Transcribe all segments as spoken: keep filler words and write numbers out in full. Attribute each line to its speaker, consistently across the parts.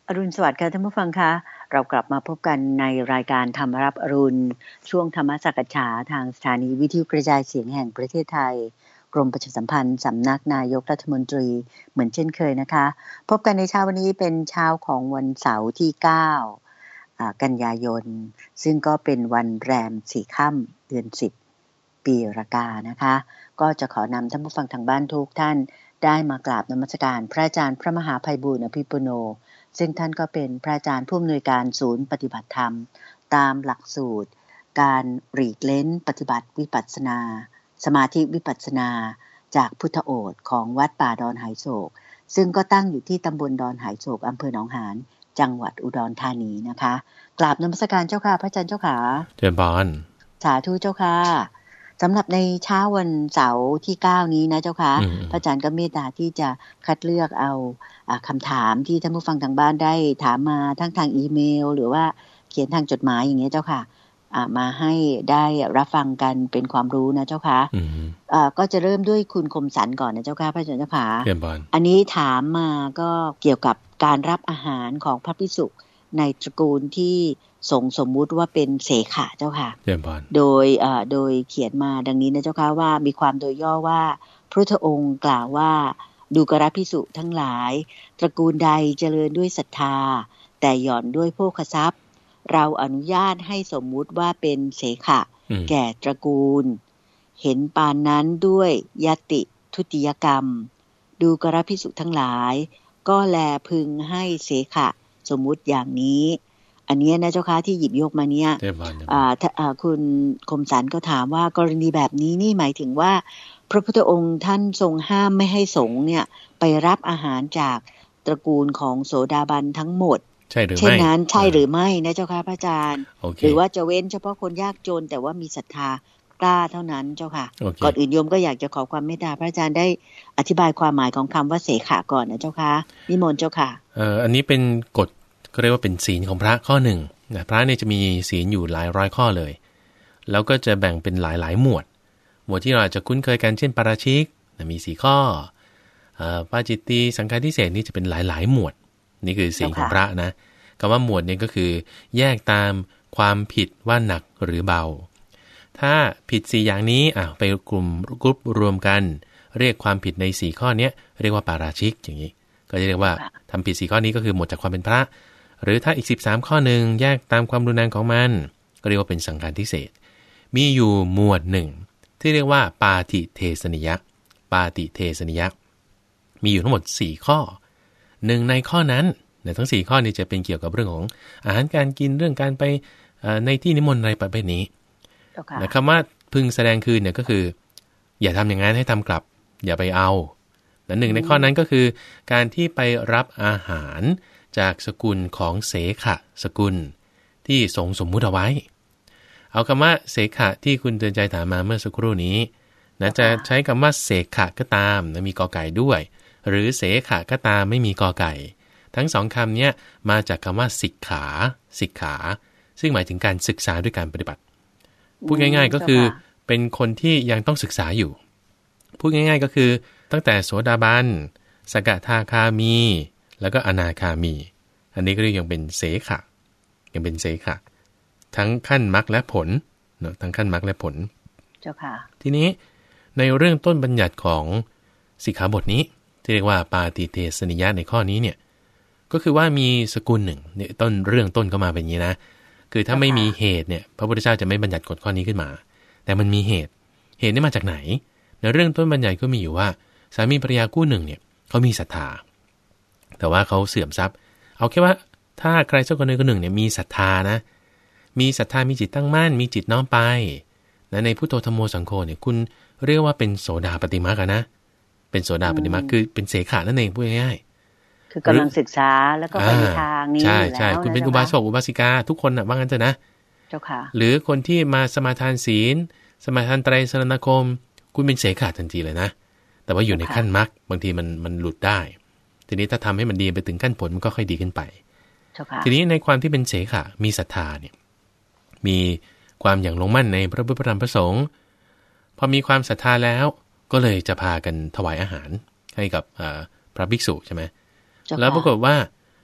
Speaker 1: อรุณสวัสดิ์ค่ะท่านผู้ฟังคะเรากลับมาพบกันในรายการธรรมรับอรุณช่วงธรรมสักฉาทางสถานีวิทยุกระจายเสียงแห่งประเทศไทยกรมประชาสัมพันธ์สำนักนายกรัฐมนตรีเหมือนเช่นเคยนะคะพบกันในเช้าวันนี้เป็นเช้าของวันเสาร์ที่เก้ากันยายนซึ่งก็เป็นวันแรมสี่ค่ำเดือนสิบปีรากานะคะก็จะขอนำท่านผู้ฟังทางบ้านทุกท่านได้มากราบนมัสการพระอาจารย์พระมหาไพบูลย์อภิปุโนซึ่งท่านก็เป็นพระอาจารย์ผู้อำนวยการศูนย์ปฏิบัติธรรมตามหลักสูตรการหลีกเล้นปฏิบัติวิปัสสนาสมาธิวิปัสสนาจากพุทธโอษฐ์ของวัดป่าดอนไหโศกซึ่งก็ตั้งอยู่ที่ตำบลดอนไหโศกอำเภอหนองหานจังหวัดอุดรธานีนะคะกราบนมัสการเจ้าค่ะพระอาจารย์เจ้าค่ะ
Speaker 2: เจริญพร
Speaker 1: สาธุเจ้าค่ะสำหรับในเช้าวันเสาร์ที่เก้านี้นะเจ้าค่ะพระอาจารย์ก็เมตตาที่จะคัดเลือกเอาคำถามที่ท่านผู้ฟังทางบ้านได้ถามมาทั้งทางอีเมลหรือว่าเขียนทางจดหมายอย่างเงี้ยเจ้าค่ะมาให้ได้รับฟังกันเป็นความรู้นะเจ้าค่ะก็จะเริ่มด้วยคุณคมสันก่อนนะเจ้าค่ะพระอาจารย์เจ้าค่ะอันนี้ถามมาก็เกี่ยวกับการรับอาหารของพระภิกษุในตระกูลที่สงสมมุติว่าเป็นเสขะเจ้าค่ะโดยโดยเขียนมาดังนี้นะเจ้าค่ะว่ามีความโดยย่อว่าพระพุทธองค์กล่าวว่าดูกรภิกษุทั้งหลายตระกูลใดเจริญด้วยศรัทธาแต่หย่อนด้วยโภคทรัพย์เราอนุญาตให้สมมุติว่าเป็นเสขะแก่ตระกูลเห็นปานนั้นด้วยยติทุติยกรรมดูกรภิกษุทั้งหลายก็แลพึงให้เสขะสมมุติอย่างนี้อันนี้นะเจ้าค่ะที่หยิบยกมาเนี่ยคุณคมสันก็ถามว่ากรณีแบบนี้นี่หมายถึงว่าพระพุทธองค์ท่านทรงห้ามไม่ให้สงฆ์เนี่ยไปรับอาหารจากตระกูลของโสดาบันทั้งหมด
Speaker 2: ใช่หรือไม่
Speaker 1: เช่นนั้นใช่หรือไม่นะเจ้าค่ะพระอาจารย์หรือว่าจะเว้นเฉพาะคนยากจนแต่ว่ามีศรัทธากล้าเท่านั้นเจ้าค่ะก่อนอื่นโยมก็อยากจะขอความเมตตาพระอาจารย์ได้อธิบายความหมายของคำว่าเสขะก่อนนะเจ้าค่ะนิมนต์เจ้าค่ะ
Speaker 2: เอ่ออันนี้เป็นกฎก็เรียกว่าเป็นศีลของพระข้อหนึ่งนะพระเนี่ยจะมีศีลอยู่หลายร้อยข้อเลยแล้วก็จะแบ่งเป็นหลายๆหมวดหมวดที่เราอาจจะคุ้นเคยกันเช่นปาราชิกนะมีสี่ข้อเอ่อปาจิตตีสังฆาทิเศษนี่จะเป็นหลายๆหมวดนี่คือศีลของพระนะคำว่าหมวดเนี่ยก็คือแยกตามความผิดว่าหนักหรือเบาถ้าผิดสี่อย่างนี้อ่ะไปกลุ่มกรุ๊ปรวมกันเรียกความผิดในสี่ข้อนี้เรียกว่าปาราชิกอย่างนี้ก็จะเรียกว่าทำผิดสี่ข้อนี้ก็คือหมดจากความเป็นพระหรือถ้าอีกสิบสามข้อหนึ่งแยกตามความรุนแรงของมันก็เรียกว่าเป็นสังฆาทิเศษมีอยู่หมวดหนึ่งที่เรียกว่าปาติเทสนิยะปาติเทสนิยะมีอยู่ทั้งหมดสี่ข้อหนึ่งในข้อนั้นในทั้งสี่ข้อนี้จะเป็นเกี่ยวกับเรื่องของอาหารการกินเรื่องการไปในที่นิมนต์อะไรประเภทนี้นะคำว่าพึงแสดงคืนเนี่ยก็คืออย่าทำอย่างนั้นให้ทำกลับอย่าไปเอาและหนึ่งในข้อนั้นก็คือการที่ไปรับอาหารจากสกุลของเสขะสกุลที่สงสมมุติเอาไว้เอาคำว่าเสขะที่คุณเตือนใจถามมาเมื่อสักครู่นี้นะจะใช้คำว่าเสขะก็ตามนะมีกอไก่ด้วยหรือเสขะก็ตามไม่มีกอไก่ทั้งสองคำนี้มาจากคำว่าสิกขาสิกขาซึ่งหมายถึงการศึกษาด้วยการปฏิบัติพูดง่ายๆก็คือเป็นคนที่ยังต้องศึกษาอยู่พูดง่ายๆก็คือตั้งแต่โสดาบันสกทาคามีแล้วก็อนาคามีอันนี้ก็เรียกยังเป็นเสขะยังเป็นเสขะทั้งขั้นมรรคและผลเนาะทั้งขั้นมรรคและผล
Speaker 1: เจ้าค่ะ
Speaker 2: ทีนี้ในเรื่องต้นบัญญัติของสิกขาบทนี้ที่เรียกว่าปาติเทสนิยะในข้อนี้เนี่ยก็คือว่ามีสกุลหนึ่งเนี่ยต้นเรื่องต้นก็มาเป็นอย่างนี้นะคือถ้าไม่มีเหตุเนี่ยพระพุทธเจ้าจะไม่บัญญัติกฎข้อนี้ขึ้นมาแต่มันมีเหตุเหตุนี่มาจากไหนในเรื่องต้นบัญญัติก็มีอยู่ว่าสามีภรรยาคู่หนึ่งเนี่ยเขามีศรัทธาแต่ว่าเขาเสื่อมทรัพย์เอาแค่ว่าถ้าใครสักคนหนึ่งคนหนึ่งเนี่ยมีศรัทธานะมีศรัทธามีจิตตั้งมั่นมีจิตน้อมไปนะในพุทโธธัมโมสังโฆเนี่ยคุณเรียกว่าเป็นโสดาปฏิมากันนะเป็นโสดาปฏิมาคือเป็นเสขะนั่นเองพูดง่าย
Speaker 1: ๆคือกำลังศึกษาแล้วก็ไปในทางนี้อยู่แล้ว
Speaker 2: ใช่ๆคุณเป็นอุบาสกอุบาสิกาทุกคนน่ะว่างั้นเถอะนะ
Speaker 1: เจ้าค่ะ
Speaker 2: หรือคนที่มาสมาทานศีลสมาทานไตรสรณคมคุณเป็นเสขะทันทีเลยนะแต่ว่าอยู่ในขั้นมรรคบางทีมันมันหลุดได้ทีนี้ถ้าทำให้มันดีไปถึงขั้นผลมันก็ค่อยดีขึ้นไปทีนี้ในความที่เป็นเสขะมีศรัทธาเนี่ยมีความอย่างลงมั่นในพระพุทธธรรมพระสงฆ์พอมีความศรัทธาแล้วก็เลยจะพากันถวายอาหารให้กับพระภิกษุใช่ไหมแล้วปรากฏว่า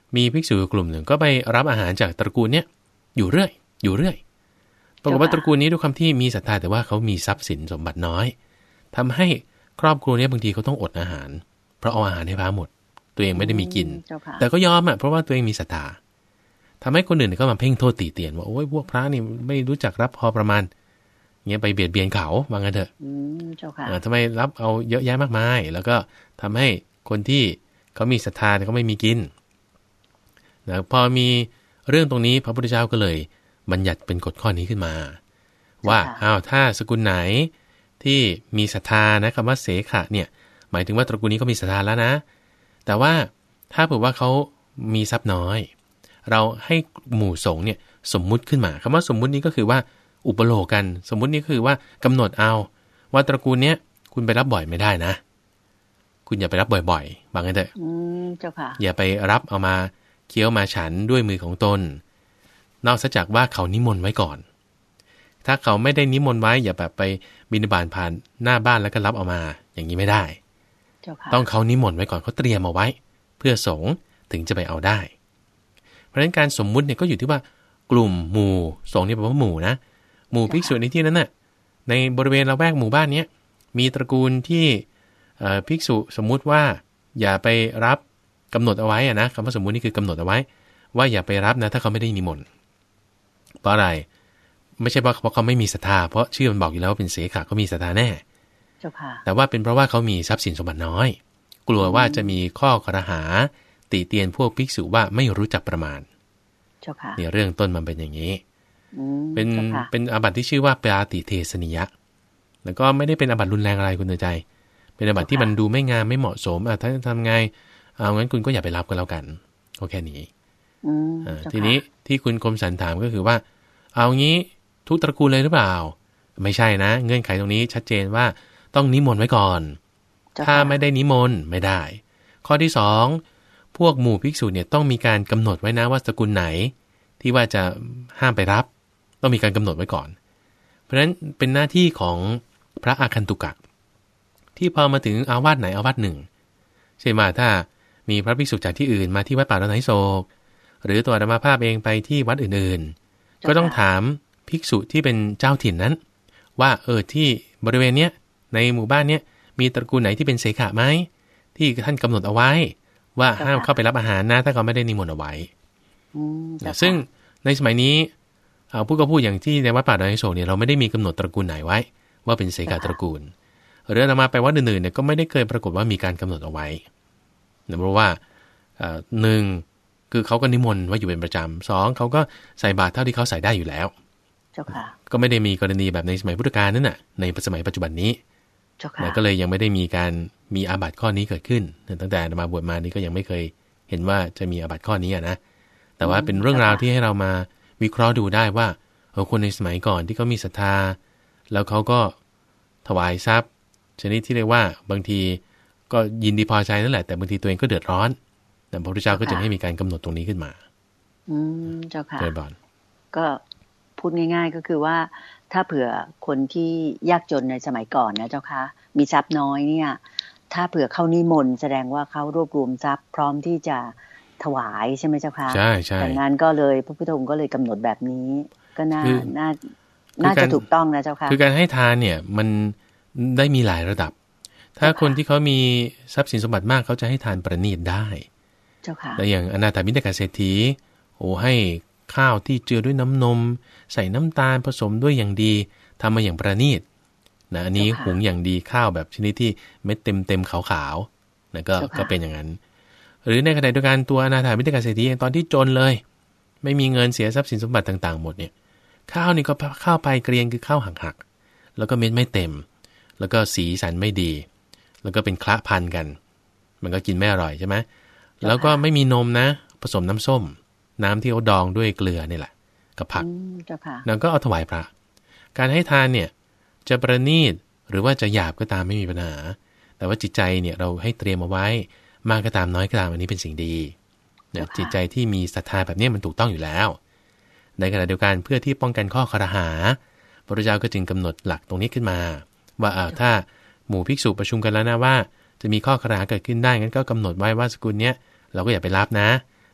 Speaker 2: มีภิกษุกลุ่มหนึ่งก็ไปรับอาหารจากตระกูลเนี้ยอยู่เรื่อยอยู่เรื่อยปรากฏว่าตระกูลนี้ด้วยความที่มีศรัทธาแต่ว่าเขามีทรัพย์สินสมบัติน้อยทำให้ครอบครัวนี้บางทีเขาต้องอดอาหารเพราะเอาอาหารให้พระหมดตัวเองไม่ได้มีกินแต่ก็ยอมอ่ะเพราะว่าตัวเองมีศรัทธาทำให้คนอื่นก็มาเพ่งโทษตีเตียนว่าโอ้ยพวกพระนี่ไม่รู้จักรับพอประมาณเงี้ยไปเบียดเบียนเขาว่างั้นเถอะทำไมรับเอาเยอะแยะมากมายแล้วก็ทำให้คนที่เขามีศรัทธาแต่เขาไม่มีกินนะพอมีเรื่องตรงนี้พระพุทธเจ้าก็เลยบัญญัติเป็นกฎข้อนี้ขึ้นมาว่าอ้าวถ้าสกุลไหนที่มีศรัทธานะคำว่าเสขะเนี่ยหมายถึงว่าตระกูลนี้ก็มีศรัทธาแล้วนะแต่ว่าถ้าเผื่อว่าเขามีทรัพย์น้อยเราให้หมู่สงฆ์เนี่ยสมมุติขึ้นมาคำว่าสมมุตินี้ก็คือว่าอุปโลกกันสมมุตินี้คือว่ากำหนดเอาว่าตระกูลเนี้ยคุณไปรับบ่อยไม่ได้นะคุณอย่าไปรับบ่อยๆบางทีเถอะอย่าไปรับเอามาเคี้ยวมาฉันด้วยมือของตนนอกจากว่าเขานิมนต์ไว้ก่อนถ้าเขาไม่ได้นิมนต์ไว้อย่าแบบไปบิณฑบาตผ่านหน้าบ้านแล้วก็รับเอามาอย่างนี้ไม่ได้ต้องเขานิมนต์ไว้ก่อนเขาเตรียมเอาไว้เพื่อสงฆ์ถึงจะไปเอาได้เพราะฉะนั้นการสมมุติเนี่ยก็อยู่ที่ว่ากลุ่มหมู่สงฆ์นี่แปลว่าหมู่นะหมู่ภิกษุในที่นั้นน่ะในบริเวณละแวกหมู่บ้านนี้มีตระกูลที่ภิกษุสมมุติว่าอย่าไปรับกำหนดเอาไว้อะนะคำว่าสมมุตินี่คือกำหนดเอาไว้ว่าอย่าไปรับนะถ้าเขาไม่ได้นิมนต์เพราะอะไรไม่ใช่เพราะเพราะเขาไม่มีศรัทธาเพราะชื่อมันบอกอยู่แล้วว่าเป็นเสขะเขามีศรัทธาแน่แต่ว่าเป็นเพราะว่าเขามีทรัพย์สินสมบัติน้อยกลัวว่าจะมีข้อครหาติเตียนพวกภิกษุว่าไม่รู้จักประมาณเนี่ยเรื่องต้นมันเป็นอย่างนี้เป็นเป็นอาบัติที่ชื่อว่าปาติเทสนิยะแล้วก็ไม่ได้เป็นอาบัติรุนแรงอะไรคุณเตือนใจเป็นอาบัติที่มันดูไม่งามไม่เหมาะสมอ่ะถ้าทำไงเอางั้นคุณก็อย่าไปรับกันแล้วกันโอเคนี้ทีนี้ที่คุณคมสันถามก็คือว่าเอางี้ทุกตระกูลเลยหรือเปล่าไม่ใช่นะเงื่อนไขตรงนี้ชัดเจนว่าต้องนิมนต์ไว้ก่อนถ้าไม่ได้นิมนต์ไม่ได้ข้อที่สองพวกหมู่ภิกษุเนี่ยต้องมีการกำหนดไว้นะว่าตระกูลไหนที่ว่าจะห้ามไปรับต้องมีการกำหนดไว้ก่อนเพราะฉะนั้นเป็นหน้าที่ของพระอาคันตุกะที่พอมาถึงอาวาสไหนอาวาสหนึ่งเช่นว่าถ้ามีพระภิกษุจากที่อื่นมาที่วัดป่าดอนไหโศกหรือตัวอาตมาภาพเองไปที่วัดอื่นๆก็ต้องถามภิกษุที่เป็นเจ้าถิ่นนั้นว่าเออที่บริเวณเนี้ยในหมู่บ้านเนี้ยมีตระกูลไหนที่เป็นเสขะไหมที่ท่านกำหนดเอาไว้ว่าห้ามเข้าไปรับอาหารนะถ้าเขาไม่ได้นิมนต์เอาไว้ซึ่งในสมัยนี้พูดก็พูดอย่างที่ในวัดป่าดอนไหโศกเนี่ยเราไม่ได้มีกำหนดตระกูลไหนไว้ว่าเป็นเสขะตระกูลหรืออาตมาไปวัดอื่นๆเนี่ยก็ไม่ได้เคยปรากฏว่ามีการกำหนดเอาไว้เพราะว่าหนึ่งคือเขาก็นิมนต์ว่าอยู่เป็นประจำสองเขาก็ใส่บาตรเท่าที่เขาใส่ได้อยู่แล้วก็ไม่ได้มีกรณีแบบในสมัยพุทธกาลนั่นน่ะในสมัยปัจจุบันนี้ก็เลยยังไม่ได้มีการมีอาบัติข้อนี้เกิดขึ้นตั้งแต่มาบวชมานี่ก็ยังไม่เคยเห็นว่าจะมีอาบัติข้อนี้นะแต่ว่าเป็นเรื่องราวที่ให้เรามาวิเคราะห์ดูได้ว่าเออคนในสมัยก่อนที่เขามีศรัทธาแล้วเขาก็ถวายทรัพย์ชนิดที่เรียกว่าบางทีก็ยินดีพอใจนั่นแหละแต่บางทีตัวเองก็เดือดร้อนแต่พระพุทธเจ้าก็จึงให้มีการกำหนดตรงนี้ขึ้นมา
Speaker 1: อืมเจ้าค่ะ
Speaker 2: เจ้าบอน
Speaker 1: ก็พูดง่ายๆก็คือว่าถ้าเผื่อคนที่ยากจนในสมัยก่อนนะเจ้าค่ะมีทรัพย์น้อยเนี่ยถ้าเผื่อเข้านิมนต์แสดงว่าเขารวบรวมทรัพย์พร้อมที่จะถวายใช่ไหมเจ้าค่ะ
Speaker 2: ใช่ใช่
Speaker 1: ดังนั้นก็เลยพระพุทธองค์ก็เลยกำหนดแบบนี้ก็น่าน่าน่าจะถูกต้องนะเจ้าค่ะ
Speaker 2: คือการให้ทานเนี่ยมันได้มีหลายระดับถ้าคนที่เขามีทรัพย์สินสมบัติมากเขาจะให้ทานประณีตได้แต่อย่างอนาถาบิณฑกเศรษฐีโอ้ให้ข้าวที่เจือด้วยน้ำนมใส่น้ำตาลผสมด้วยอย่างดีทำมาอย่างประณีตนะอันนี้หุงอย่างดีข้าวแบบชนิดที่เม็ดเต็มเต็มขาวๆนะก็ก็เป็นอย่างนั้นหรือในขณะเดียวกันตัวอนาถาบิณฑกเศรษฐีตอนที่จนเลยไม่มีเงินเสียทรัพย์สินสมบัติต่างๆหมดเนี่ยข้าวนี่ก็ข้าวไปเกรียงคือข้าวหักๆแล้วก็เม็ดไม่เต็มแล้วก็สีสันไม่ดีแล้วก็เป็นคละพันกันมันก็กินไม่อร่อยใช่ไหมแล้วก็ไม่มีนมนะผสมน้ำส้มน้ำที่เขาดองด้วยเกลือนี่แหละกับผักแล้วก็เอาถวายพระการให้ทานเนี่ยจะประณีตหรือว่าจะหยาบก็ตามไม่มีปัญหาแต่ว่าจิตใจเนี่ยเราให้เตรียมเอาไว้มากก็ตามน้อยก็ตามอันนี้เป็นสิ่งดีเนี่ยจิตใจที่มีศรัทธาแบบนี้มันถูกต้องอยู่แล้วในขณะเดียวกันเพื่อที่ป้องกันข้อครหาพระพุทธเจ้าก็จึงกำหนดหลักตรงนี้ขึ้นมาว่าอ่าถ้าหมู่ภิกษุประชุมกันแล้วนะว่าจะมีข้อครหาเกิดขึ้นได้งั้นก็กำหนดไว้ว่าสกุลเนี้ยเราก็อย่าไปรับนะ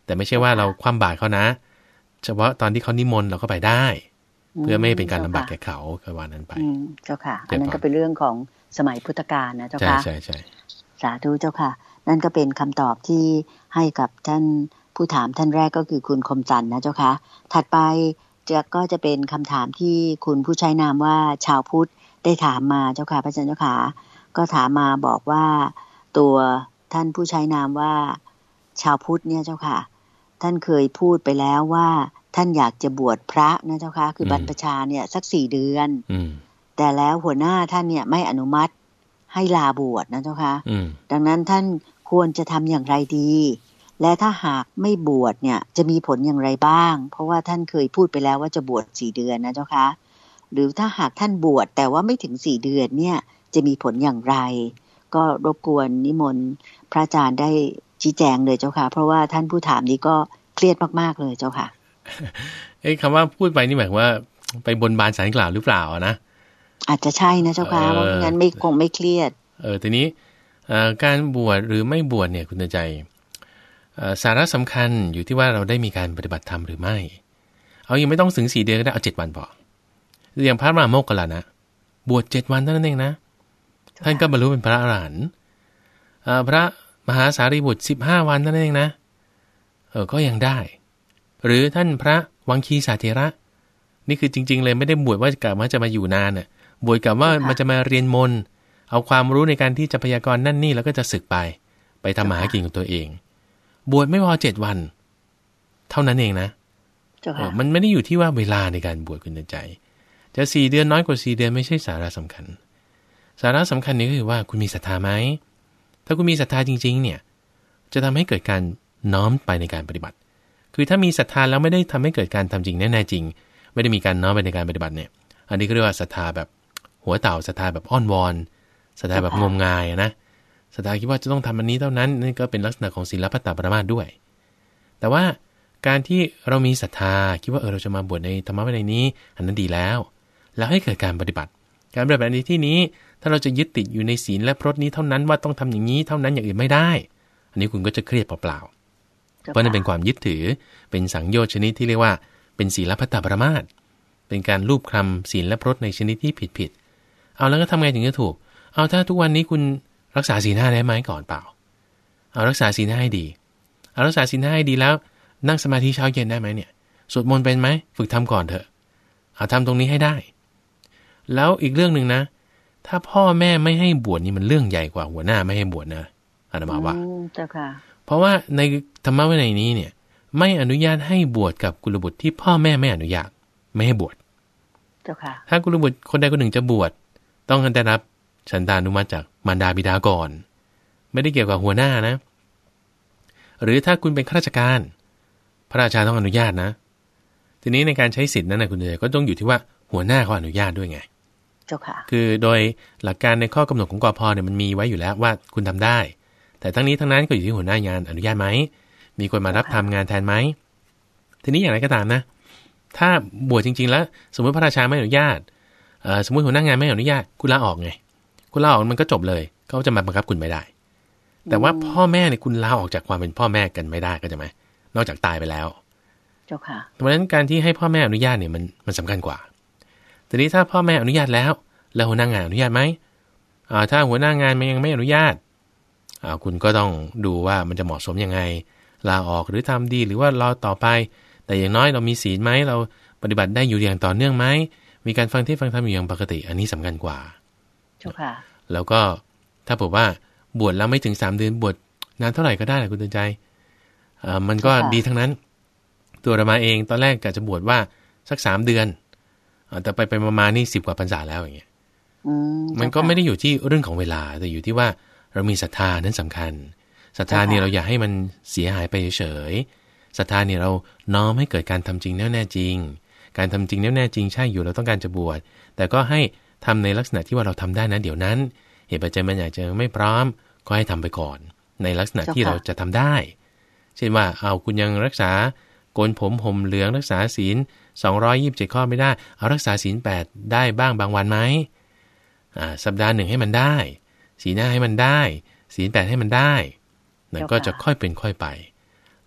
Speaker 2: แต่ไม่ใช่ว่าเราคว่ำบาตรเขานะเฉพาะตอนที่เขานิมนต์เราก็ไปได้เพื่อไม่ให้เป็นการลำบากแก่เขาก็ว่านั้นไป
Speaker 1: เจ้าค่ะอันนั้นก็เป็นเรื่องของสมัยพุทธกาลนะเจ้าค่ะ
Speaker 2: ใช่ใช่
Speaker 1: สาธุเจ้าค่ะนั่นก็เป็นคำตอบที่ให้กับท่านผู้ถามท่านแรกก็คือคุณคมจันทร์นะเจ้าค่ะถัดไปจะก็จะเป็นคำถามที่คุณผู้ใช้นามว่าชาวพุทธได้ถามมาเจ้าค่ะพระอาจารย์เจ้าค่ะก็ถามมาบอกว่าตัวท่านผู้ใช้นามว่าชาวพุทธเนี่ยเจ้าค่ะท่านเคยพูดไปแล้วว่าท่านอยากจะบวชพระนะเจ้าค่ะคือบรรพชาเนี่ยสักสี่เดือนแต่แล้วหัวหน้าท่านเนี่ยไม่อนุมัติให้ลาบวชนะเจ้าค่ะดังนั้นท่านควรจะทำอย่างไรดีและถ้าหากไม่บวชเนี่ยจะมีผลอย่างไรบ้างเพราะว่าท่านเคยพูดไปแล้วว่าจะบวชสี่เดือนนะเจ้าค่ะหรือถ้าหากท่านบวชแต่ว่าไม่ถึงสี่เดือนเนี่ยจะมีผลอย่างไรก็รบกวนนิมนต์พระอาจารย์ได้ชี้แจงเลยเจ้าค่ะเพราะว่าท่านผู้ถามนี้ก็เครียดมากๆเลยเจ้าค่ะ
Speaker 2: เอ้คำว่าพูดไปนี่หมายว่าไปบนบานศาลกล่าวหรือเปล่านะ
Speaker 1: อาจจะใช่นะเจ้าค่ะเพราะงั้นไม่คงไม่เครียด
Speaker 2: เออทีนี้การบวชหรือไม่บวชเนี่ยคุณใจสาระสำคัญอยู่ที่ว่าเราได้มีการปฏิบัติธรรมหรือไม่เอายังไม่ต้องถึงสี่เดือนก็ได้เอาเจ็ดวันพออย่างพระมหาโมคคัลลานะบวชเจ็ดวันเท่านั้นเองนะท่านก็บรรลุเป็นพระอรหันต์พระมหาสารีบุตรสิบห้าวันเท่านั้นเองนะเออก็ยังได้หรือท่านพระวังคีสาเถระนี่คือจริงๆเลยไม่ได้บวชว่ากะว่าจะมาอยู่นานน่ะบวชกะว่ามันจะมาเรียนมนต์เอาความรู้ในการที่จะพยากรณ์นั่นนี่แล้วก็จะศึกไปไปทำมาหากินของตัวเองบวชไม่พอเจ็ดวันเท่านั้นเองนะมันไม่ได้อยู่ที่ว่าเวลาในการบวชคุณใจจะสี่เดือนน้อยกว่าสี่เดือนไม่ใช่สาระสำคัญสาระสำคัญนี้ก็คือว่าคุณมีศรัทธาไหมถ้าคุณมีศรัทธาจริงๆเนี่ยจะทำให้เกิดการน้อมไปในการปฏิบัติคือถ้ามีศรัทธาแล้วไม่ได้ทำให้เกิดการทำจริงแน่ๆจริงไม่ได้มีการน้อมไปในการปฏิบัติเนี่ยอันนี้ก็เรียกว่าศรัทธาแบบหัวเต่าศรัทธาแบบอ้อนวอนศรัทธาแบบงมงายนะศรัทธาคิดว่าจะต้องทำอันนี้เท่านั้นนี่ก็เป็นลักษณะของศีลพัตตปรามาสด้วยแต่ว่าการที่เรามีศรัทธาคิดว่าเออเราจะมาบวชในธรรมะวินัยนี้อันนั้นดีแล้วแล้วให้เกิดการปฏิบัติการปฏิบัติในที่นี้ถ้าเราจะยึดติดอยู่ในศีลและพรตนี้เท่านั้นว่าต้องทำอย่างนี้เท่านั้นอย่างอื่นไม่ได้อันนี้คุณก็จะเครียดเปล่าๆเพราะนั่นเป็นความยึดถือเป็นสังโยชน์ชนิดที่เรียกว่าเป็นศีลพัตตปรามาสเป็นการลูบคลำศีลและพรตในชนิดที่ผิดๆเอาแล้วก็ทำไงถึงจะถูกเอาถ้าทุกวันนี้คุณรักษาศีลห้าได้ไหมก่อนเปล่าเอารักษาศีลห้าให้ดีเอารักษาศีลห้าให้ดีแล้วนั่งสมาธิเช้าเย็นได้ไหมเนี่ยสวดมนต์เป็นไหมฝึกทำก่อนเถอะเอาทำตรงนี้ให้ได้แล้วอีกเรื่องนึงนะถ้าพ่อแม่ไม่ให้บวชนี่มันเรื่องใหญ่กว่าหัวหน้าไม่ให้บวชนะอาตมาว่า
Speaker 1: เจ้าค่ะ
Speaker 2: เพราะว่าในธรรมะวินัยนี้เนี่ยไม่อนุญาตให้บวชกับกุลบุตรที่พ่อแม่ไม่อนุญาตไม่ให้บวช
Speaker 1: เจ้าค่ะ
Speaker 2: ถ้ากุลบุตรคนใดคนหนึ่งจะบวชต้องได้รับฉันทานุมัติจากมารดาบิดาก่อนไม่ได้เกี่ยวกับหัวหน้านะหรือถ้าคุณเป็นข้าราชการพระราชาต้องอนุญาตนะทีนี้ในการใช้สิทธินั้นนะคุณเอ๋ก็ต้องอยู่ที่ว่าหัวหน้าเขาอนุญาตด้วยไง
Speaker 1: เจ้าค่ะ
Speaker 2: คือโดยหลักการในข้อกำหนดของกพ.เนี่ยมันมีไว้อยู่แล้วว่าคุณทำได้แต่ทั้งนี้ทั้งนั้นก็อยู่ที่หัวหน้างานอนุญาตไหมมีคนมารับทำงานแทนไหมทีนี้อย่างไรก็ตามนะถ้าบวชจริงๆแล้วสมมติพระราชาไม่อนุญาตสมมติหัวหน้างานไม่อนุญาตคุณลาออกไงคุณลาออกมันก็จบเลยเขาจะมาบังคับคุณไม่ได้แต่ว่าพ่อแม่เนี่ยคุณลาออกจากความเป็นพ่อแม่กันไม่ได้ก็จะไหมนอกจากตายไปแล้ว
Speaker 1: เจ้าค่ะ
Speaker 2: เพราะฉะนั้นการที่ให้พ่อแม่อนุญาตเนี่ยมันมันสำคัญกว่าทีนี้ถ้าพ่อแม่อนุญาตแล้วแล้วหัวหน้างานอนุญาตไหมอ่าถ้าหัวหน้างานมันยังไม่อนุญาตอ่าคุณก็ต้องดูว่ามันจะเหมาะสมยังไงลาออกหรือทำดีหรือว่ารอต่อไปแต่อย่างน้อยเรามีศีลไหมเราปฏิบัติได้อยู่อย่างต่อเนื่องไหมมีการฟังเทศน์ฟังธรรมอยู่อย่างปกติอันนี้สำคัญกว่า
Speaker 1: เจ้าค่ะ
Speaker 2: แล้วก็ถ้าบอกว่าบวชแล้วไม่ถึงสามเดือนบวชนานเท่าไหร่ก็ได้แหละคุณเตือนใจอ่ามันก็ดีทั้งนั้นตัวเรามาเองตอนแรกกะจะบวชว่าสักสามเดือนแต่ไปไปมาๆนี่สิบกว่าพรรษาแล้วอย่างเงี้ยมันก็ไม่ได้อยู่ที่เรื่องของเวลาแต่อยู่ที่ว่าเรามีศรัทธานั้นสำคัญศรัทธาเนี่ยเราอย่าให้มันเสียหายไปเฉยๆศรัทธาเนี่ยเราน้อมให้เกิดการทำจริงแน่แน่จริงการทำจริงแน่แน่จริงใช่อยู่เราต้องการจะบวชแต่ก็ให้ทำในลักษณะที่ว่าเราทำได้นะเดี๋ยวนั้นเหตุปัจจัยมันอยากจะไม่พร้อมก็ให้ทำไปก่อนในลักษณะที่เราจะทำได้เช่นว่าเอาคุณยังรักษาโกนผมห่มเหลืองรักษาศีลสองร้อยยี่สิบเจ็ดข้อไม่ได้เอารักษาศีลแปดได้บ้างบางวันไหมอ่าสัปดาห์หนึ่งให้มันได้ศีลห้าให้มันได้ศีลแปดให้มันได้นั่นก็จะค่อยเป็นค่อยไป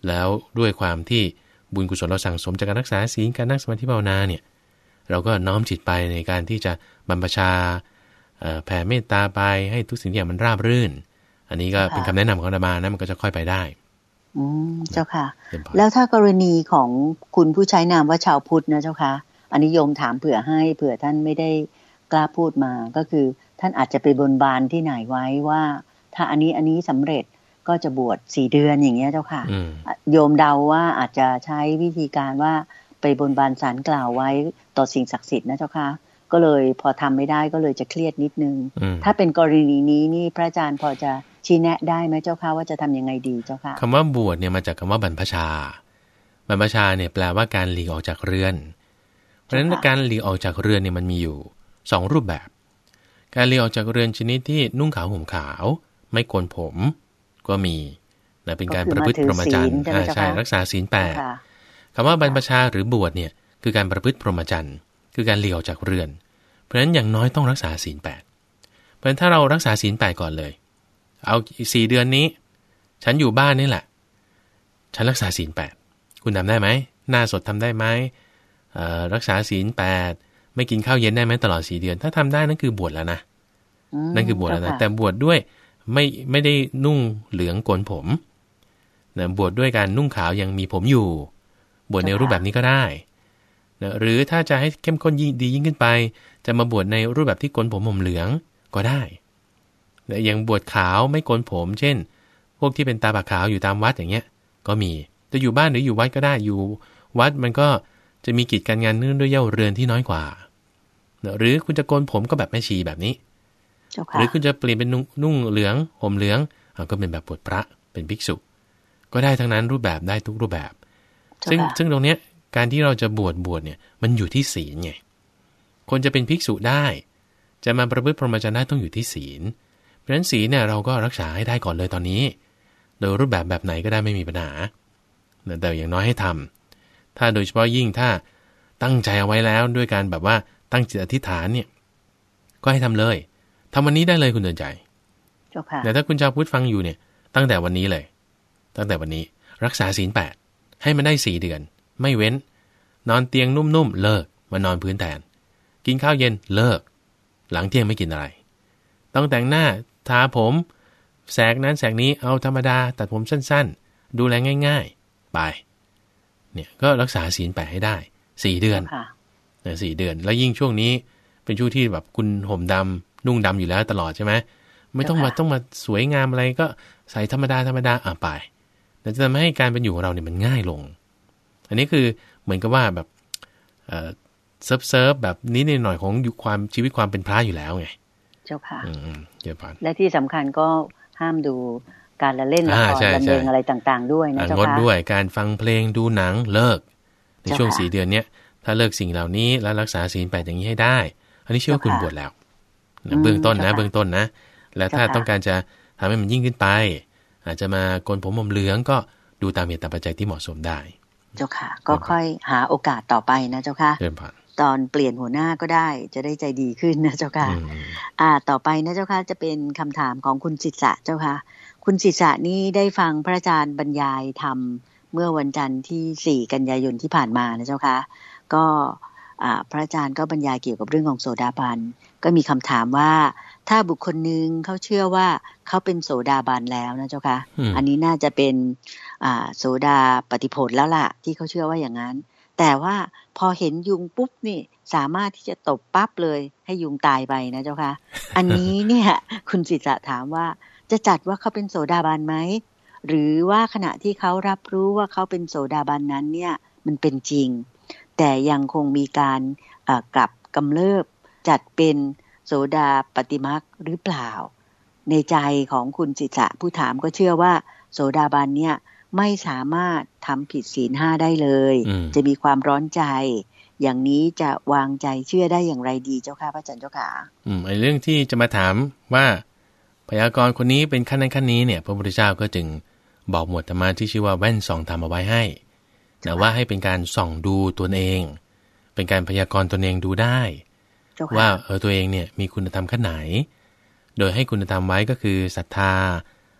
Speaker 2: แล้วด้วยความที่บุญกุศลเราสั่งสมจากการรักษาศีลการนั่งสมาธิภาวนาเนี่ยเราก็น้อมจิตไปในการที่จะบรรพชาแผ่เมตตาไปให้ทุกสิ่งอย่างมันราบรื่นอันนี้ก็เป็นคำแนะนำของอาตมานะมันก็จะค่อยไปได้
Speaker 1: อืมเจ้าค่ะแล้วถ้ากรณีของคุณผู้ใช้นามว่าชาวพุทธนะเจ้าค่ะอันนี้โยมถามเผื่อให้เผื่อท่านไม่ได้กล้าพูดมาก็คือท่านอาจจะไปบนบานที่ไหนไว้ว่าถ้าอันนี้อันนี้สำเร็จก็จะบวชสี่เดือนอย่างเงี้ยเจ้าค่ะโยมเดาว่าอาจจะใช้วิธีการว่าไปบนบานศาลกล่าวไว้ต่อสิ่งศักดิ์สิทธิ์นะเจ้าค่ะก็เลยพอทำไม่ได้ก็เลยจะเครียดนิดนึงถ้าเป็นกรณีนี้นี่พระอาจารย์พอจะชี้แนะได้ไหมเจ้าค่ะว่าจะทำยังไงดีเจ้าค่ะ
Speaker 2: คำว่าบวชเนี่ยมาจากคำว่าบรรพชาบรรพชาเนี่ยแปลว่าการหลีกออกจากเรือนเพราะฉะนั้นการหลีกออกจากเรือนเนี่ยมันมีอยู่สองรูปแบบการหลีกออกจากเรือนชนิดที่นุ่งขาวห่มขาวไม่โกนผมก็มีนะเป็นการประพฤติพรหมจรรย์ใช่รักษาศีลแปดคำว่าบรรพชาหรือบวชเนี่ยคือการประพฤติพรหมจรรย์คือการหลีกออกจากเรือนเพราะฉะนั้นอย่างน้อยต้องรักษาศีลแปดเพราะฉะนั้นถ้าเรารักษาศีลแปดก่อนเลยเอาสี่เดือนนี้ฉันอยู่บ้านนี่แหละฉันรักษาศีลแปดคุณทำได้ไหมหน้าสดทำได้ไหมรักษาศีลแปดไม่กินข้าวเย็นได้ไหมตลอดสี่เดือนถ้าทำได้นั่นคือบวชแล้วนะนั่นคือบวชแล้วนะแต่บวชด้วยไม่ไม่ได้นุ่งเหลืองโกนผมนะบวชด้วยการนุ่งขาวยังมีผมอยู่บวชในรูปแบบนี้ก็ได้นะหรือถ้าจะให้เข้มข้นยิ่งดียิ่งขึ้นไปจะมาบวชในรูปแบบที่โกนผมผมเหลืองก็ได้นะอย่างบวชขาวไม่โกนผมเช่นพวกที่เป็นตาบากขาวอยู่ตามวัดอย่างเงี้ยก็มีจะอยู่บ้านหรืออยู่วัดก็ได้อยู่วัดมันก็จะมีกิจการงานเนื่องด้วยเย้าเรือนที่น้อยกว่านะหรือคุณจะโกนผมก็แบบแม่ชีแบบนี้หรือคุณจะเปลี่ยนเป็นนุ่งเหลืองห่มเหลืองก็เป็นแบบบวชพระเป็นภิกษุก็ได้ทั้งนั้นรูปแบบได้ทุกรูปแบบซึ่งซึ่งตรงเนี้ยการที่เราจะบวชบวชเนี่ยมันอยู่ที่ศีลไงคนจะเป็นภิกษุได้จะมาประพฤติพรหมจรรย์ได้ต้องอยู่ที่ศีลเพราะฉะนั้นศีลเนี่ยเราก็รักษาให้ได้ก่อนเลยตอนนี้โดยรูปแบบแบบไหนก็ได้ไม่มีปัญหาแต่อย่างน้อยให้ทำถ้าโดยเฉพาะยิ่งถ้าตั้งใจเอาไว้แล้วด้วยการแบบว่าตั้งจิตอธิษฐานเนี่ยก็ให้ทำเลยทำวันนี้ได้เลยคุณเดินใจแต่ถ้าคุณชาวพุทธฟังอยู่เนี่ยตั้งแต่วันนี้เลยตั้งแต่วันนี้รักษาศีลแปดให้มันได้สี่เดือนไม่เว้นนอนเตียงนุ่มๆเลิกมานอนพื้นแทนกินข้าวเย็นเลิกหลังเที่ยงไม่กินอะไรต้องแต่งหน้าทาผมแสกนั้นแสกนี้เอาธรรมดาตัดผมสั้นๆดูแลง่ายๆไปเนี่ยก็รักษาศีลแปดให้ได้สี่เดือนนะสี่เดือนแล้วยิ่งช่วงนี้เป็นช่วงที่แบบคุณห่มดำนุ่งดำอยู่แล้วตลอดใช่ไหมไม่ต้องมาต้องมาสวยงามอะไรก็ใส่ธรรมดาธรรมดาอ่ะไปแต่จะทำให้การเป็นอยู่ของเราเนี่ยมันง่ายลงอันนี้คือเหมือนกับว่าแบบเอ่อเซิร์ฟเซิร์ฟแบบนี้ในหน่อยของอยู่ความชีวิตความเป็นพระอยู่แล้วไงเจ้าค่ะอืมเจ้าค่ะและที่สำคัญก็ห้ามดูการละเล่นละครบันเทิงอะไรต่างๆด้วยนะเจ้าค่ะงดด้วยการฟังเพลงดูหนังเลิกในช่วงสี่เดือนเนี้ยถ้าเลิกสิ่งเหล่านี้แล้วรักษาศีลแปดอย่างนี้ให้ได้อันนี้เชื่อว่าคุณบวชแล้วเบื้องต้นนะเบื้องต้นนะแล้วถ้าต้องการจะทำให้มันยิ่งขึ้นไปอาจจะมาโกนผมผมเหลืองก็ดูตามเหตุตามปัจจัยที่เหมาะสมได้เจ้าค่ะก็ค่อยหาโอกาสต่อไปนะเจ้าค่ะตอนเปลี่ยนหัวหน้าก็ได้จะได้ใจดีขึ้นนะเจ้าค่ะอ่าต่อไปนะเจ้าค่ะจะเป็นคำถามของคุณศิษะเจ้าค่ะคุณศิษะนี่ได้ฟังพระอาจารย์บรรยายธรรมเมื่อวันจันทร์ที่สี่กันยายนที่ผ่านมานะเจ้าค่ะก็อ่าพระอาจารย์ก็บรรยายเกี่ยวกับเรื่องของโสดาบันก็มีคำถามว่าถ้าบุคคลหนึ่งเขาเชื่อว่าเขาเป็นโสดาบันแล้วนะเจ้าค่ะอันนี้น่าจะเป็นอ่าโสดาปฏิผลแล้วล่ะที่เขาเชื่อว่าอย่างนั้นแต่ว่าพอเห็นยุงปุ๊บนี่สามารถที่จะตบปั๊บเลยให้ยุงตายไปนะเจ้าค่ะ อันนี้เนี่ยคุณศิษะถามว่าจะจัดว่าเขาเป็นโสดาบันไหมหรือว่าขณะที่เขารับรู้ว่าเขาเป็นโสดาบันนั้นเนี่ยมันเป็นจริงแต่ยังคงมีการกลับกำเริบจัดเป็นโสดาปฏิมรรคหรือเปล่าในใจของคุณศิษะผู้ถามก็เชื่อว่าโสดาบันเนี่ยไม่สามารถทำผิดศีลห้าได้เลยจะมีความร้อนใจอย่างนี้จะวางใจเชื่อได้อย่างไรดีเจ้าค่ะพระอาจารย์เจ้าค่ะอืมไอ้เรื่องที่จะมาถามว่าพยากรณ์คนนี้เป็นขั้นนั้นขั้นนี้เนี่ยพระพุทธเจ้าก็จึงบอกหมวดธรรมะที่ชื่อว่าแว่นส่องธรรมเอาไว้ให้แต่ว่าให้เป็นการส่องดูตัวเองเป็นการพยากรณ์ตนเองดูได้ว่าเออตัวเองเนี่ยมีคุณธรรมขั้นไหนโดยให้คุณธรรมไว้ก็คือศรัทธาอ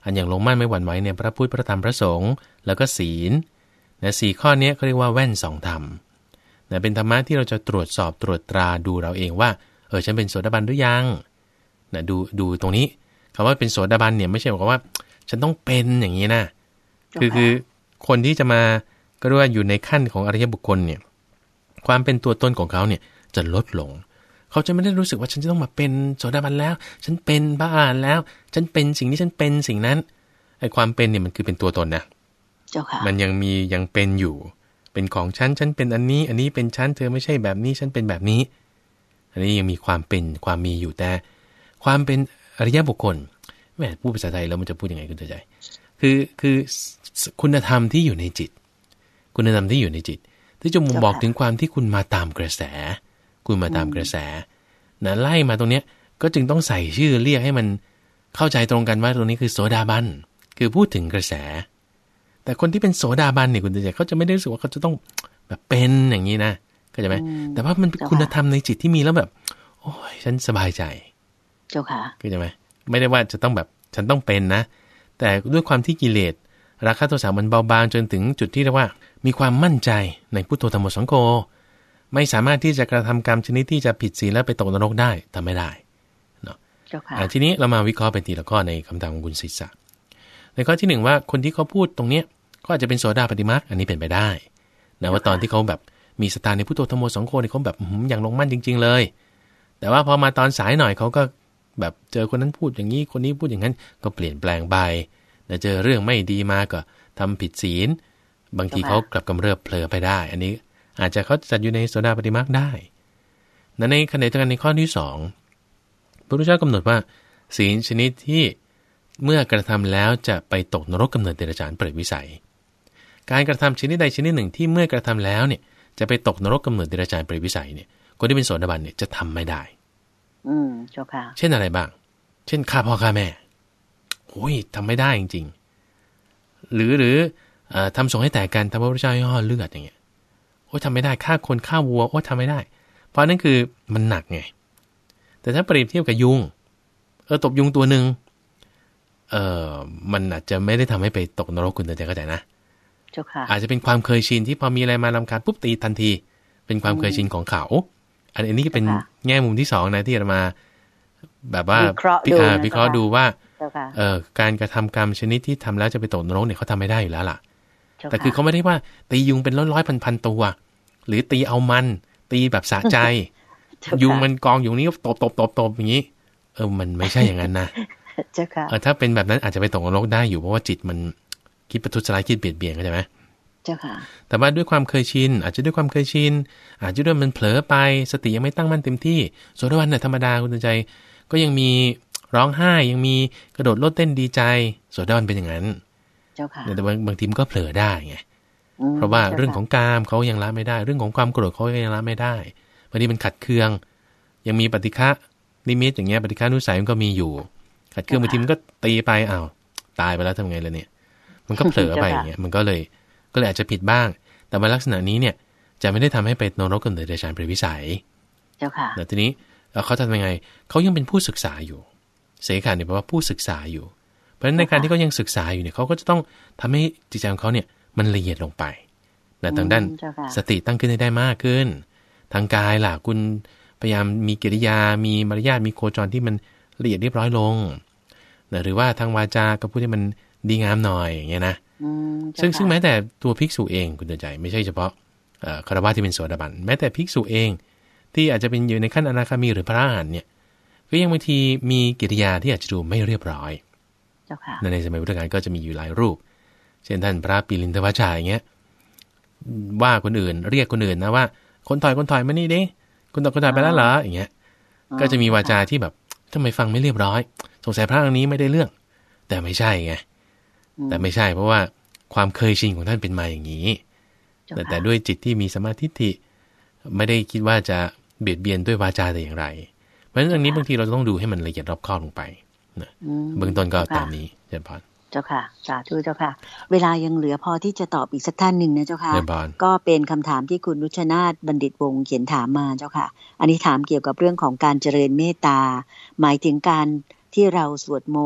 Speaker 2: อันอย่างลงมั่นไม่หวั่นไหวเนี่ยพระพุทธพระธรรมพระสงฆ์แล้วก็ศีลนะสี่ข้อนี้เขาเรียกว่าแว่นสองธรรมนะเป็นธรรมะที่เราจะตรวจสอบตรวจตราดูเราเองว่าเออฉันเป็นโสดาบันหรือยังนะดูดูตรงนี้คำว่าเป็นโสดาบันเนี่ยไม่ใช่บอกว่าฉันต้องเป็นอย่างนี้นะคือคือคนที่จะมาก็เรียกว่าอยู่ในขั้นของอริยบุคคลเนี่ยความเป็นตัวตนของเขาเนี่ยจะลดลงเขาจะไม่ได้รู้สึกว่าฉันจะต้องมาเป็นโสดาบันแล้วฉันเป็นบ้าแล้วฉันเป็นสิ่งที่ฉันเป็นสิ่งนั้นไอ้ความเป็นเนี่ยมันคือเป็นตัวตนนะ
Speaker 1: เจ้าค่ะ
Speaker 2: มันยังมียังเป็นอยู่เป็นของฉันฉันเป็นอันนี้อันนี้เป็นฉันเธอไม่ใช่แบบนี้ฉันเป็นแบบนี้อันนี้ยังมีความเป็นความมีอยู่แต่ความเป็นอริยบุคคลแม่พูดภาษาไทยแล้วมันจะพูดยังไงคุณใจคือคือคุณธรรมที่อยู่ในจิตคุณธรรมที่อยู่ในจิตที่จะมุมบอกถึงความที่คุณมาตามกระแสคุณมาตามกระแสนะไล่มาตรงเนี้ยก็จึงต้องใส่ชื่อเรียกให้มันเข้าใจตรงกันว่าตรงนี้คือโสดาบันคือพูดถึงกระแสแต่คนที่เป็นโสดาบันเนี่ยคุณใจเขาจะไม่ได้รู้สึกว่าเขาจะต้องแบบเป็นอย่างนี้นะเข้าใจไหมแต่ว่ามันเป็นคุณธรรมในจิตที่มีแล้วแบบโอ้ยฉันสบายใจ
Speaker 1: เจ้าค่ะ
Speaker 2: เข้าใจไหมไม่ได้ว่าจะต้องแบบฉันต้องเป็นนะแต่ด้วยความที่กิเลสราคะโทสะมันเบาบางจนถึงจุดที่เรียกว่ามีความมั่นใจในพุทโธธัมโมสังโฆไม่สามารถที่จะกระทำกรรมชนิดที่จะผิดศีลและไปตกนรกได้ทำไม่ได้เนาะทีนี้เรามาวิเคราะห์เป็นทีละข้อในคำถามของคุณศิษย์ในข้อที่หนึ่งว่าคนที่เขาพูดตรงเนี้ยก็อาจจะเป็นโสดาปัตติมรรคอันนี้เป็นไปได้นะว่าตอนที่เขาแบบมีศรัทธาในพุทโธธัมโมสังโฆเนี่ยเขาแบบอย่างลงมั่นจริงๆเลยแต่ว่าพอมาตอนสายหน่อยเขาก็แบบเจอคนนั้นพูดอย่างนี้คนนี้พูดอย่างนั้นก็เปลี่ยนแปลงไปนะเจอเรื่องไม่ดีมาก็ทำผิดศีลบางทีเขากลับกำเริบเผลอไปได้อันนี้อาจจะเขาจัดอยู่ในโสดาปัตติมรรคได้ในขณะเดียวกันในข้อที่สองพระพุทธเจ้ากำหนดว่าศีลชนิดที่เมื่อกระทำแล้วจะไปตกนรกกำเนิดเดรัจฉานเปรตวิสัยการกระทำชนิดใดชนิดหนึ่งที่เมื่อกระทำแล้วเนี่ยจะไปตกนรกกำเนิดเดรัจฉานเปรตวิสัยเนี่ยคนที่เป็นโสดาบันเนี่ยจะทำไม่ได้
Speaker 1: อืมเจ้าค่ะ
Speaker 2: เช่นอะไรบ้างเช่นฆ่าพ่อฆ่าแม่โอ้ยทำไม่ได้จริงๆหรือหรือทำสงฆ์ให้แตกกันทำพระพุทธเจ้าให้ห่อเลือดอย่างเงี้ยโอ้ยทำไม่ได้ฆ่าคนฆ่าวัวโอ้ยทำไม่ได้เพราะนั่นคือมันหนักไงแต่ถ้าเปรียบเทียบกับยุงเออตบยุงตัวหนึ่งเออมันอาจจะไม่ได้ทำให้ไปตกนรกคุณเต๋อเข้าใจนะ
Speaker 1: เจ้าค่ะ
Speaker 2: อาจจะเป็นความเคยชินที่พอมีอะไรมารำคาญปุ๊บตีทันทีเป็นความเคยชินของเขาอันนี้ก็เป็นแง่มุมที่สองนะที่เรามาแบบว่า
Speaker 1: วิเคราะห์ดู
Speaker 2: วิเคราะห์ดูว่าเอ่อการกระทำกรรมชนิดที่ทำแล้วจะไปตกนรกเนี่ยเขาทำไม่ได้อยู่แล้วล่ะแต่คือเขาไม่ได้ว่าตียุงเป็นร้อยร้อยพันพันตัวหรือตีเอามันตีแบบสะใจยุงมันกองอยู่นี้ก็ตบตบตบตบอย่างนี้เออมันไม่ใช่อย่างนั้นนะเออถ้าเป็นแบบนั้นอาจจะไปตกนรกได้อยู่เพราะว่าจิตมันคิดประทุษร้ายคิดเบียดเบียนเข้าใจไหม
Speaker 1: เจ้าค่ะ
Speaker 2: แต่ว่าด้วยความเคยชินอาจจะด้วยความเคยชินอาจจะด้วยมันเผลอไปสติยังไม่ตั้งมั่นเต็มที่โสดาบันเนี่ยธรรมดาคุณใจก็ยังมีร้องไห้ยังมีกระโดดโลดเต้นดีใจโสดาบันเป็นอย่างนั้น
Speaker 1: เจ้าค่ะ
Speaker 2: แต่บางบางทีมันก็เผลอได้ไงเพราะว่าเรื่องของกามเขายังละไม่ได้เรื่องของความโกรธเขายังละไม่ได้บางทีมันขัดเคืองยังมีปฏิฆะนิมิตอย่างเงี้ยปฏิฆานุสัยมันก็มีอยู่ขัดเคืองบางทีมันก็ตีไปอ้าวตายไปแล้วทำไงล่ะเนี่ยมันก็เผลอไปอย่างเงี้ยมันก็เลยก็เลยอาจจะผิดบ้างแต่ในลักษณะนี้เนี่ยจะไม่ได้ทำให้ไปนรกกำเนิดเดรัจฉานเปรตวิสัย
Speaker 1: เจ้าค่ะ
Speaker 2: แต่ทีนี้เขาทำยังไงเขายังเป็นผู้ศึกษาอยู่เสขะเนี่ยแปลว่าผู้ศึกษาอยู่เพราะฉะนั้นในการที่เขายังศึกษาอยู่เนี่ยเขาก็จะต้องทำให้จิตใจของเขาเนี่ยมันละเอียดลงไปแต่ทางด้านสติตั้งขึ้นได้มากขึ้นทางกายล่ะคุณพยายามมีกิริยามีมารยาทมีโคจรที่มันละเอียดเรียบร้อยลงหรือว่าทางวาจาก็พูดให้มันดีงามหน่อยอย่างเงี้ยนะซึ่งซึ่งแม้แต่ตัวภิกษุเองคุณเตือนใจไม่ใช่เฉพาะคฤหัสถ์ที่เป็นโสดาบันแม้แต่ภิกษุเองที่อาจจะเป็นอยู่ในขั้นอนาคามีหรือพระอรหันต์เนี่ยก็ยังบางทีมีกิริยาที่อาจจะดูไม่เรียบร้อยในสมัยพุทธกาลก็จะมีอยู่หลายรูปเช่นท่านพระปิลินทวัชชาอย่างเงี้ยว่าคนอื่นเรียกคนอื่นนะว่าคนถอยคนถอยมานี่ดิคนถอยคนถอยไปแล้วเหรออย่างเงี้ยก็จะมีวาจาที่แบบทำไมฟังไม่เรียบร้อยสงสัยพระองค์นี้ไม่ได้เรื่องแต่ไม่ใช่ไงแต่ไม่ใช่เพราะว่าความเคยชินของท่านเป็นมาอย่างนี้แต่แต่ด้วยจิตที่มีสมาธิที่ไม่ได้คิดว่าจะเบียดเบียนด้วยวาจาแต่อย่างไรเพราะฉะนั้นอันนี้บางทีเราต้องดูให้มันละเอียดรอบคอบลงไปนะเบื้องต้นก็ตามนี้เจริญพร
Speaker 1: เจ้าค่ะสาธุเจ้าค่ะเวลายังเหลือพอที่จะตอบอีกสักท่านหนึ่งนะเจ้าค่ะก็เป็นคำถามที่คุณนุชนาถบัณฑิตวงศ์เขียนถามมาเจ้าค่ะอันนี้ถามเกี่ยวกับเรื่องของการเจริญเมตตาหมายถึงการที่เราสวดมนต์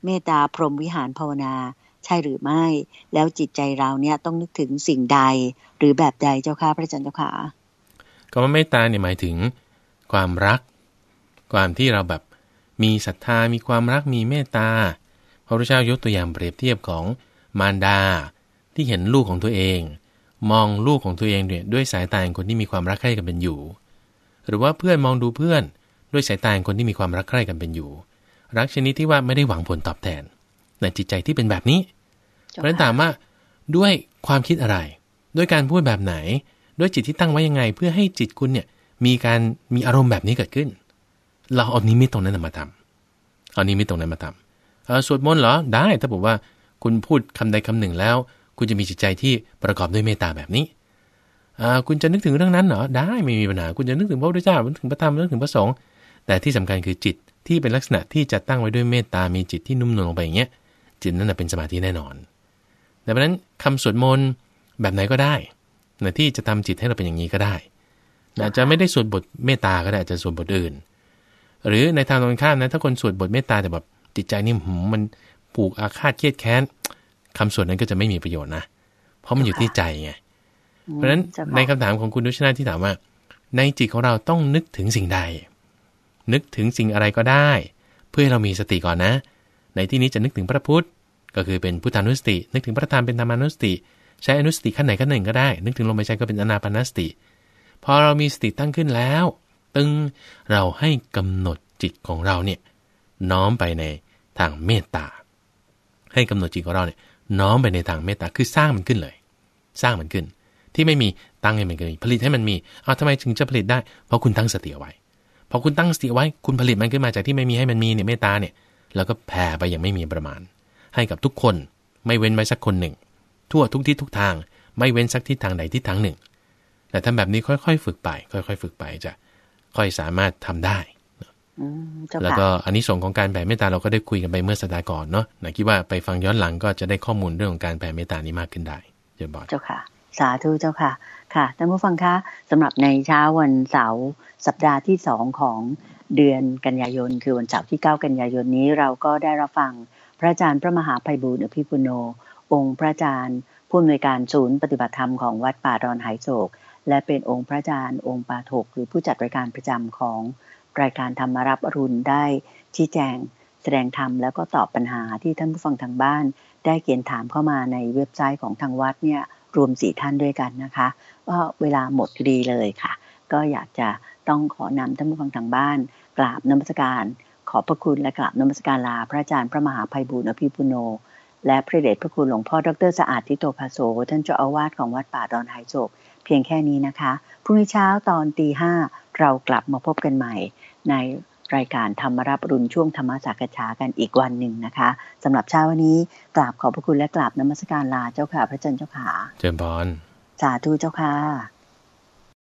Speaker 1: เมตตาพรหมวิหารภาวนาใช่หรือไม่แล้วจิตใจเราเนี่ยต้องนึกถึงสิ่งใดหรือแบบใดเจ้าค่ะพระอาจารย์เจ้าค่ะ
Speaker 2: คำว่าเมตตาเนี่ยหมายถึงความรักความที่เราแบบมีศรัทธามีความรักมีเมตตาพระพุทธเจ้ายกตัวอย่างเปรียบเทียบของมารดาที่เห็นลูกของตัวเองมองลูกของตัวเองเนี่ยด้วยสายตาของคนที่มีความรักใคร่กันเป็นอยู่หรือว่าเพื่อนมองดูเพื่อนด้วยสายตาของคนที่มีความรักใคร่กันเป็นอยู่รักชนิดที่ว่าไม่ได้หวังผลตอบแทนในจิตใจที่เป็นแบบนี้เพราะฉะนั้นถามว่าด้วยความคิดอะไรด้วยการพูดแบบไหนด้วยจิตที่ตั้งไว้ยังไงเพื่อให้จิตคุณเนี่ยมีการมีอารมณ์แบบนี้เกิดขึ้นเราเอานิมิตตรงนั้นมาทำเอานิมิตตรงนั้นมาทำเออสวดมนต์เหรอได้ถ้าบอกว่าคุณพูดคำใดคำหนึ่งแล้วคุณจะมีจิตใจที่ประกอบด้วยเมตตาแบบนี้อ่าคุณจะนึกถึงเรื่องนั้นเหรอได้ไม่มีปัญหาคุณจะนึกถึงพระพุทธเจ้านึกถึงพระธรรมนึกถึงพระสงฆ์แต่ที่สำคัญคือจิตที่เป็นลักษณะที่จะตั้งไว้ด้วยเมตตามีจิตที่นุ่มนวลลงไปอย่างเงี้ยจิตนั้นเป็นสมาธิแน่นอนดังนั้นคำสวดมนต์แบบไหนก็ได้นะที่จะทำจิตให้เราเป็นอย่างนี้ก็ได้อาจจะไม่ได้สวดบทเมตตาก็ได้อาจจะสวดบทอื่นหรือในทางตรงข้ามนะถ้าคนสวดบทเมตตาแต่แบบจิตใจนี่มันผูกอาฆาตเครียดแค้นคำสวดนั้นก็จะไม่มีประโยชน์นะเพราะมันอยู่ที่ใจไงเพราะฉะนั้นในคำถามของคุณนุชนาที่ถามว่าในจิตของเราต้องนึกถึงสิ่งใดนึกถึงสิ่งอะไรก็ได้เพื่อให้เรามีสติก่อนนะในที่นี้จะนึกถึงพระพุทธก็คือเป็นพุทธานุสตินึกถึงพระธรรมเป็นธรรมานุสติใช้อนุสติขั้นไหนขั้นหนึ่งก็ได้นึกถึงลมหายใจก็เป็นอานาปานสติพอเรามีสติตั้งขึ้นแล้วตึงเราให้กำหนดจิตของเราเนี่ยน้อมไปในทางเมตตาให้กำหนดจิตของเราเนี่ยน้อมไปในทางเมตตาคือสร้างมันขึ้นเลยสร้างมันขึ้นที่ไม่มีตั้งให้มันเกิดผลิตให้มันมีเอาทำไมถึงจะผลิตได้เพราะคุณตั้งสติเอาไว้พอคุณตั้งสติไว้คุณผลิตมันขึ้นมาจากที่ไม่มีให้มันมีเนี่ยเมตตาเนี่ยแล้วก็แผ่ไปอย่างไม่มีประมาณให้กับทุกคนไม่เว้นไว้สักคนหนึ่งทั่วทุกทิศทุกทางไม่เว้นสักทิศทางใดทิศทางหนึ่งแต่ทำแบบนี้ค่อยๆฝึกไปค่อยๆฝึกไปจะค่อยสามารถทำได้แล้วก็อานิสงส์ของการแผ่เมตตาเราก็ได้คุยกันไปเมื่อสัปดาห์ก่อนเนาะนะคิดว่าไปฟังย้อนหลังก็จะได้ข้อมูลเรื่องของการแผ่เมตตานี้มากขึ้นได้เจ้าบอส
Speaker 1: เจ้าค่ะสาธุเจ้าค่ะค่ะท่านผู้ฟังคะสำหรับในเช้าวันเสาร์สัปดาห์ที่สองของเดือนกันยายนคือวันเสาร์ที่เก้ากันยายนนี้เราก็ได้รับฟังพระอาจารย์พระมหาไพบูลย์อภิปุโนองค์พระอาจารย์ผู้อำนวยการศูนย์ปฏิบัติธรรมของวัดป่าดอนไหโศกและเป็นองค์พระอาจารย์องค์ปาถกหรือผู้จัดรายการประจำของรายการธรรมรับอรุณได้ชี้แจงแสดงธรรมแล้วก็ตอบปัญหาที่ท่านผู้ฟังทางบ้านได้เขียนถามเข้ามาในเว็บไซต์ของทางวัดเนี่ยรวมสี่ท่านด้วยกันนะคะก็เวลาหมดพอดีเลยค่ะก็อยากจะต้องขอนำท่านผู้ฟังทางบ้านกราบนมัสการขอบพระคุณและกราบนมัสการลาพระอาจารย์พระมหาไพบูลย์อภิปุโนและพระเดชพระคุณหลวงพ่อดร.สะอาดทิโตภาโสท่านเจ้าอาวาสของวัดป่าดอนไหโศกเพียงแค่นี้นะคะพรุ่งนี้เช้าตอนตีห้าเรากลับมาพบกันใหม่ในรายการธรรมรับอรุณช่วงธรรมสักษากันอีกวันหนึ่งนะคะสำหรับเช้าวันนี้กราบขอบพระคุณและกราบนมัสการลาเจ้าค่ะพระอาจารย์เจ้าค่ะ
Speaker 2: เจริญพร
Speaker 1: สาธุเจ้าค่ะ